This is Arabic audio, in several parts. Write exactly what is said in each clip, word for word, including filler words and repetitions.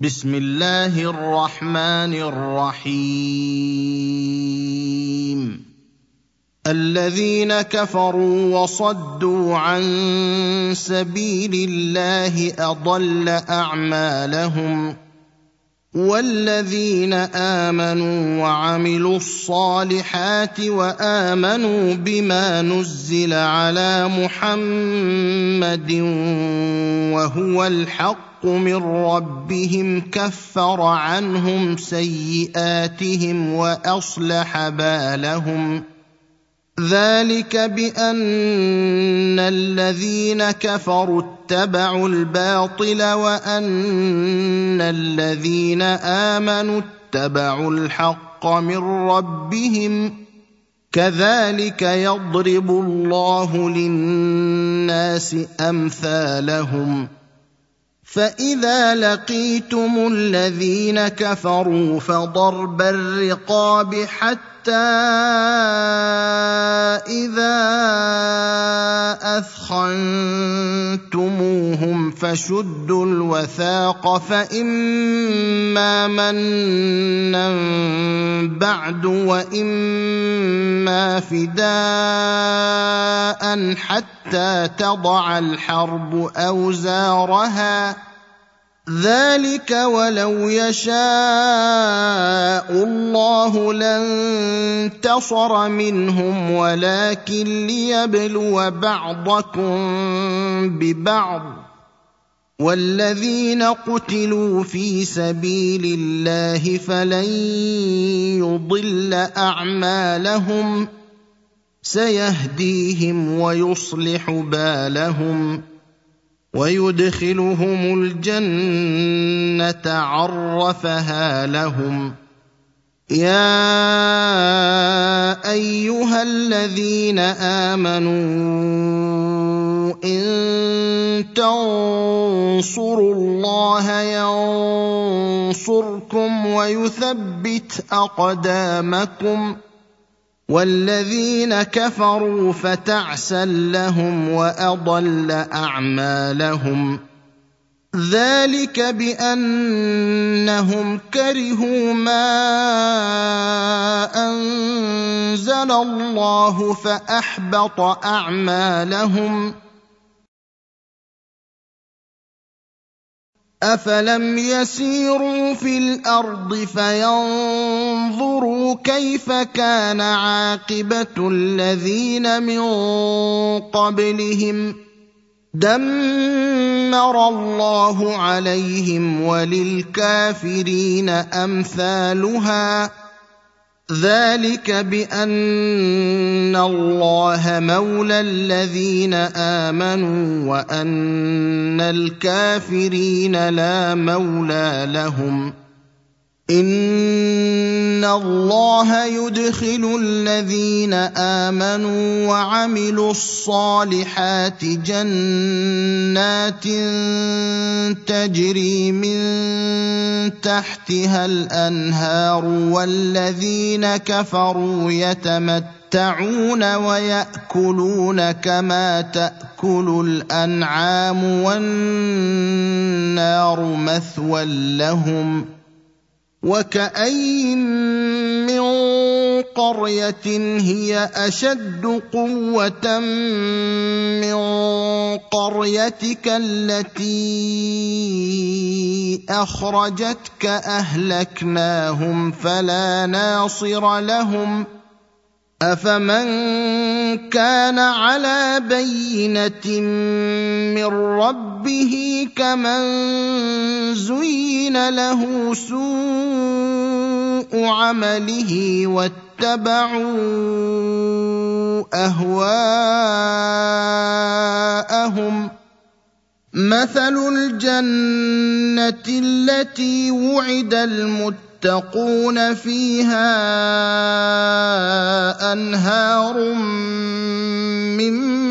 بسم الله الرحمن الرحيم الذين كفروا وصدوا عن سبيل الله أضل أعمالهم والذين آمنوا وعملوا الصالحات وآمنوا بما نزل على محمد وهو الحق من ربهم كفر عنهم سيئاتهم وأصلح بالهم ذلك بأن الذين كفروا اتبعوا الباطل وأن الذين آمنوا اتبعوا الحق من ربهم كذلك يضرب الله للناس أمثالهم فإذا لقيتم الذين كفروا فضرب الرقاب حتى إذا أثخنتموهم فشدوا الوثاق فإما منا بعد وإما فداء حتى تضع الحرب أوزارها ذلك ولو يشاء الله لانتصر منهم ولكن ليبلو بعضكم ببعض والذين قتلوا في سبيل الله فلن يضل أعمالهم سيهديهم ويصلح بالهم ويدخلهم الجنة عرفها لهم يا أيها الذين آمنوا إن تنصروا الله ينصركم ويثبت أقدامكم والذين كفروا فتعسا لهم وأضل أعمالهم ذلك بأنهم كرهوا ما أنزل الله فأحبط أعمالهم أفلم يسيروا في الأرض فينظروا كيف كان عاقبة الذين من قبلهم دمر الله عليهم وللكافرين أمثالها ذلك بأن الله مولى الذين آمنوا وأن الكافرين لا مولى لهم إن الله يدخل الذين آمنوا وعملوا الصالحات جنات تجري من تحتها الأنهار والذين كفروا يتمتعون ويأكلون كما تأكل الأنعام والنار مثوى لهم وكأين من قرية هي أشد قوة من قريتك التي أخرجتك أهلكناهم فلا ناصر لهم أفمن كان على بينة من ربه كمن زين له سوء عمله واتبعوا أهواءهم مثل الجنة التي وعد المتقين يتقون فيها أنهار من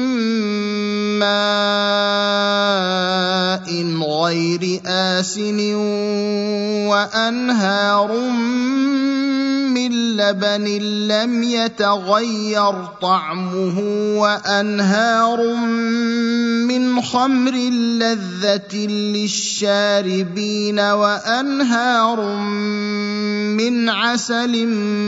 ماء غير آسن وأنهار من من لبن لم يتغير طعمه وأنهار من خمر لذة للشاربين وأنهار من عسل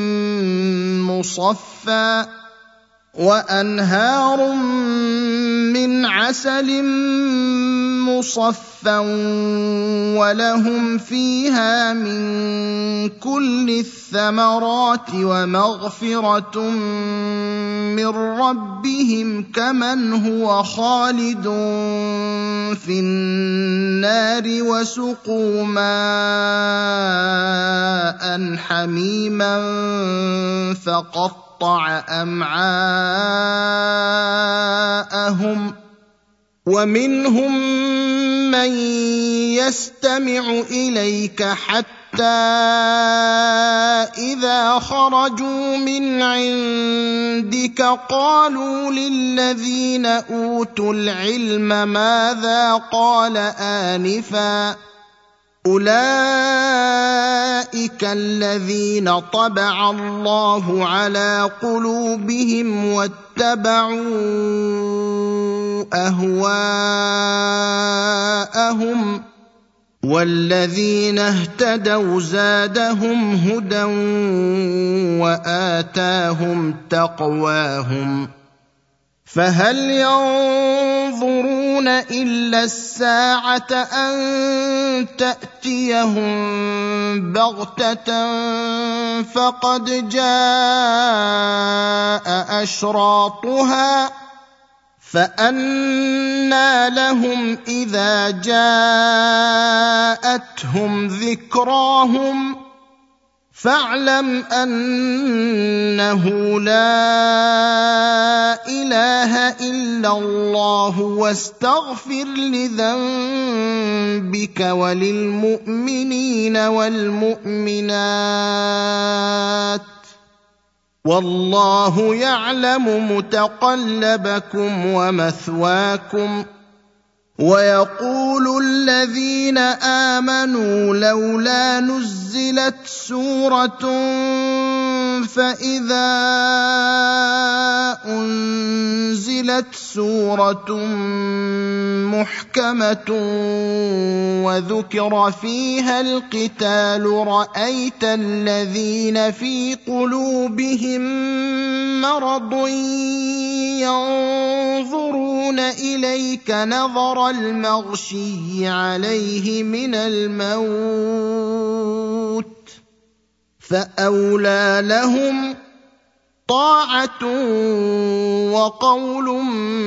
مصفى وأنهار من عسل مصفى ولهم فيها من كل الثمرات ومغفرة من ربهم كمن هو خالد في النار وسقوا ماء حميما فقطع أمعاءهم ومنهم من يستمع إليك حتى إذا خرجوا من عندك قالوا للذين أوتوا العلم ماذا قال آنفا أولئك الذين طبع الله على قلوبهم واتبعوا أهواءهم والذين اهتدوا زادهم هدى وآتاهم تقواهم فهل ينظرون إلا الساعة أن تأتيهم بغتة فقد جاء أشراطها فأنى لهم إذا جاءتهم ذكراهم فاعلم أنه لا إله إلا الله واستغفر لذنبك وللمؤمنين والمؤمنات والله يعلم متقلبكم ومثواكم ويقول الذين آمنوا لولا نزلت سورة فإذا أنزلت سورة محكمة وذكر فيها القتال رأيت الذين في قلوبهم مرض ينظرون إليك نظر المغشي عليه من الموت فأولى لهم طاعة وقول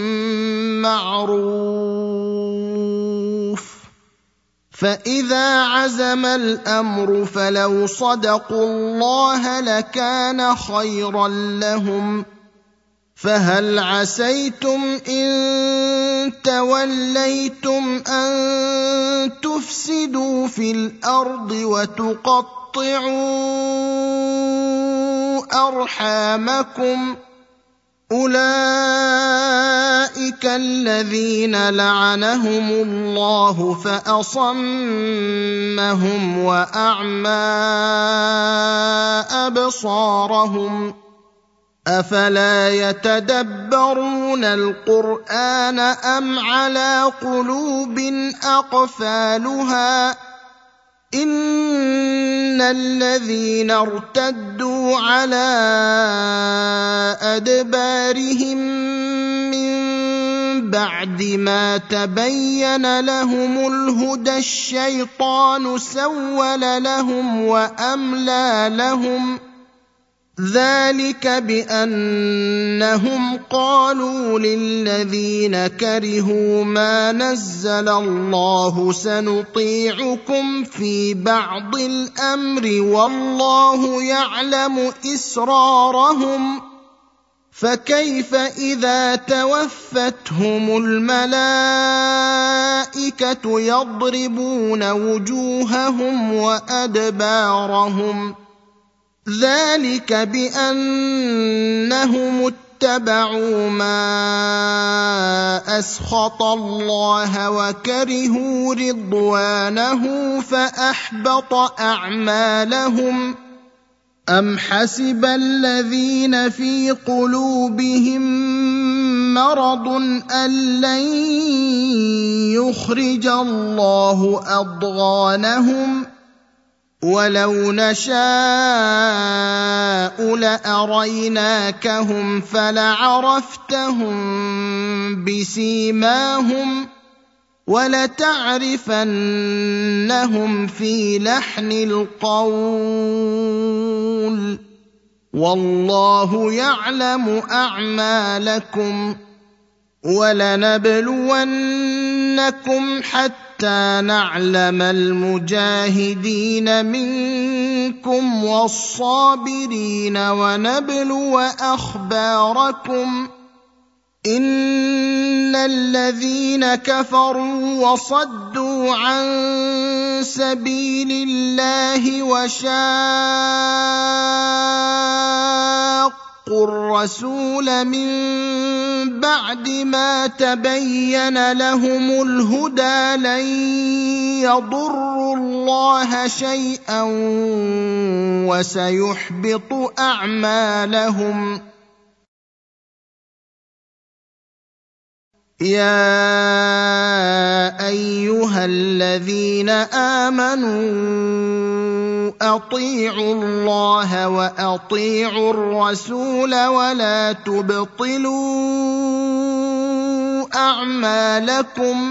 معروف فإذا عزم الأمر فلو صدقوا الله لكان خيرا لهم فهل عسيتم إن توليتم أن تفسدوا في الأرض وتقطعوا أرحامكم أولئك الذين لعنهم الله فأصمهم وأعمى أبصارهم أفلا يتدبرون القرآن أم على قلوب أقفالها إن الذين ارتدوا على أدبارهم من بعد ما تبين لهم الهدى الشيطان سول لهم وأملى لهم ذلك بأنهم قالوا للذين كرهوا ما نزل الله سنطيعكم في بعض الأمر والله يعلم إسرارهم فكيف إذا توفتهم الملائكة يضربون وجوههم وأدبارهم ذلك بأنهم اتبعوا ما أسخط الله وكرهوا رضوانه فأحبط أعمالهم أَمْ حَسِبَ الَّذِينَ فِي قُلُوبِهِم مَّرَضٌ أَن لَّن يُخْرِجَ اللَّهُ أَضْغَانَهُمْ وَلَوْ نَشَاءُ لَأَرَيْنَاكَهُمْ فَلَعَرَفْتَهُم بِسِيمَاهُمْ وَلَتَعْرِفَنَّهُمْ فِي لَحْنِ الْقَوْلِ وَاللَّهُ يَعْلَمُ أَعْمَالَكُمْ وَلَنَبْلُوَنَّكُمْ حَتَّىٰ نَعْلَمَ الْمُجَاهِدِينَ مِنكُمْ وَالصَّابِرِينَ وَنَبْلُوَ أَخْبَارَكُمْ إِنَّ الَّذِينَ كَفَرُوا وَصَدُّوا عَن سَبِيلِ اللَّهِ وَشَاقُّوا الرَّسُولَ مِن بَعْدِ مَا تَبَيَّنَ لَهُمُ الْهُدَىٰ لَن يَضُرُّوا اللَّهَ شَيْئًا وَسَيُحْبِطُ أَعْمَالَهُمْ يَا أَيُّهَا الَّذِينَ آمَنُوا أَطِيعُوا اللَّهَ وَأَطِيعُوا الرَّسُولَ وَلَا تُبْطِلُوا أَعْمَالَكُمْ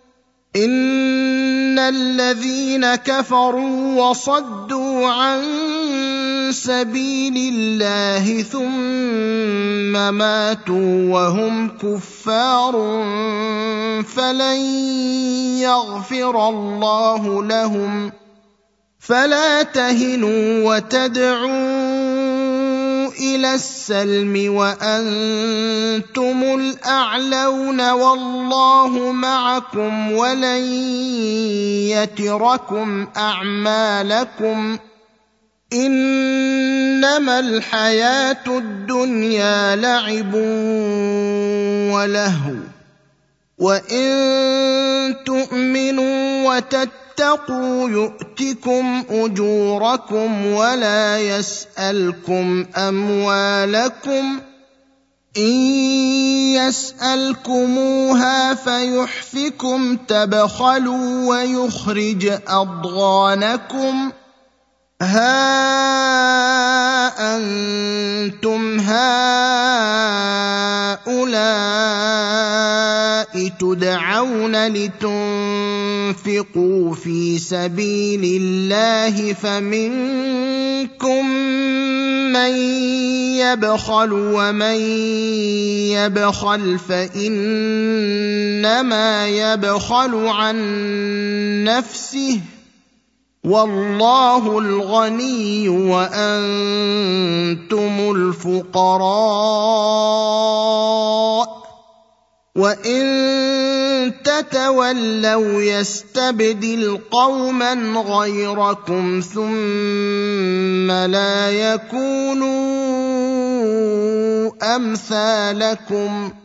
إِنَّ الَّذِينَ كَفَرُوا وَصَدُّوا عَن سَبِيلِ اللَّهِ ثُمَّ مَاتُوا وَهُمْ كُفَّارٌ فَلَن يَغْفِرَ اللَّهُ لَهُمْ فَلَا تَهِنُوا وَتَدْعُوا إِلَى السَّلْمِ وَأَنتُمُ الْأَعْلَوْنَ وَاللَّهُ مَعَكُمْ وَلَن يَتِرَكُمْ أَعْمَالَكُمْ إِنَّمَا الْحَيَاةُ الدُّنْيَا لَعِبٌ وَلَهْوٌ وَإِن تُؤْمِنُوا وَتَتَّقُوا يُؤْتِكُمْ أُجُورَكُمْ وَلَا يَسْأَلْكُمْ أَمْوَالَكُمْ إِن يَسْأَلْكُمُوهَا فَيُحْفِكُمْ تَبْخَلُوا وَيُخْرِجْ أَضْغَانَكُمْ هَا أَنتُمْ هَٰؤُلَاءِ تُدْعَوْنَ لِتُنفِقُوا فِي سَبِيلِ اللَّهِ فَمِنكُم مَّن يَبْخَلُ وَمَن يَبْخَلْ فَإِنَّمَا يَبْخَلُ عَن نَّفْسِهِ وَاللَّهُ الْغَنِيُّ وَأَنتُمُ الْفُقَرَاءُ وَإِن تَتَوَلَّوْا يَسْتَبْدِلْ قَوْمًا غَيْرَكُمْ ثُمَّ لَا يَكُونُوا أَمْثَالَكُمْ